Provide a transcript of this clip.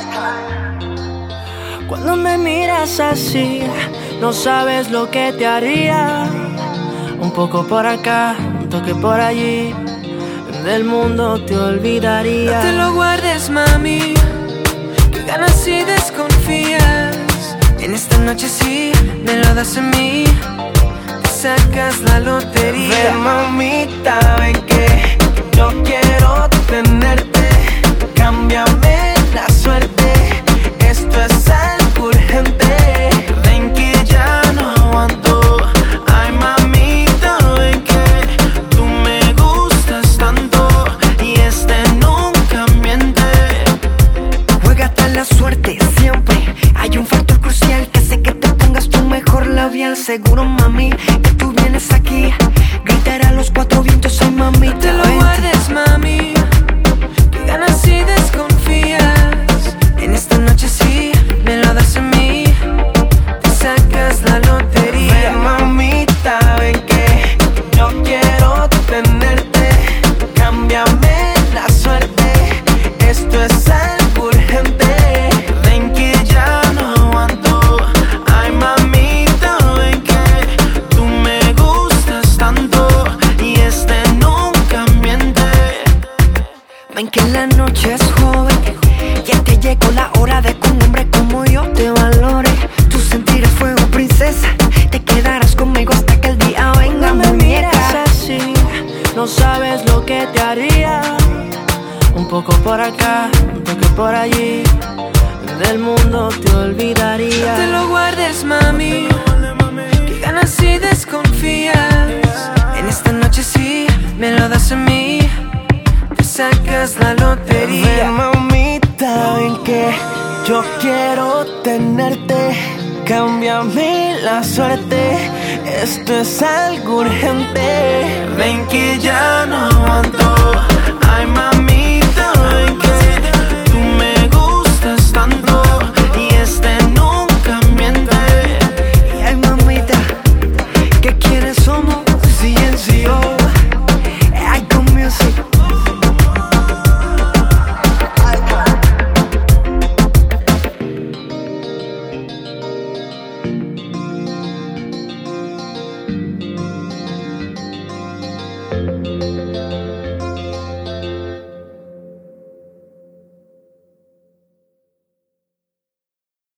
Cuando me miras así, no sabes lo que te haría. Un poco por acá, un toque por allí, del mundo te olvidaría. No te lo guardes, mami, que ganas y desconfías. En esta noche sí, me lo das a mí, te sacas la lotería. Ven, mamita, ven que yo quiero tenerte. Cámbiame la suerte, esto es algo urgente. Ven que ya no aguanto. Ay, mamita, ven que tú me gustas tanto y nunca miente. Juégate la suerte siempre. Hay un factor crucial que hace que te pongas tu mejor labial. Seguro, mami, que tú vienes aquí, gritar a los cuatro vientos. Ay, mamita, no te lo guardes, mami, que ganas y desconfías. En esta noche sí, me lo das a mí, te sacas la lotería. Ven, mamita, ven que yo quiero tenerte. Cámbiame la suerte, esto es algo urgente. Ven que ya no aguanto. Ay, mamita, ven que tú me gustas tanto y nunca miente. Ven que la noche es joven, ya te llegó la hora de que un hombre como yo te valore. Tu sentir es fuego, princesa, te quedarás conmigo hasta que el día venga. Cuando me muñeca, miras así, no sabes lo que te haría. Un poco por acá, un toque por allí, del mundo te olvidaría. no te lo guardes, mami, que ganas y desconfías. En esta noche sí, me lo das a mí, te sacas la lotería. Ven, mamita, ven que yo quiero tenerte. Cámbiame la suerte, esto es algo urgente. Ven que ya no aguanto. Ay,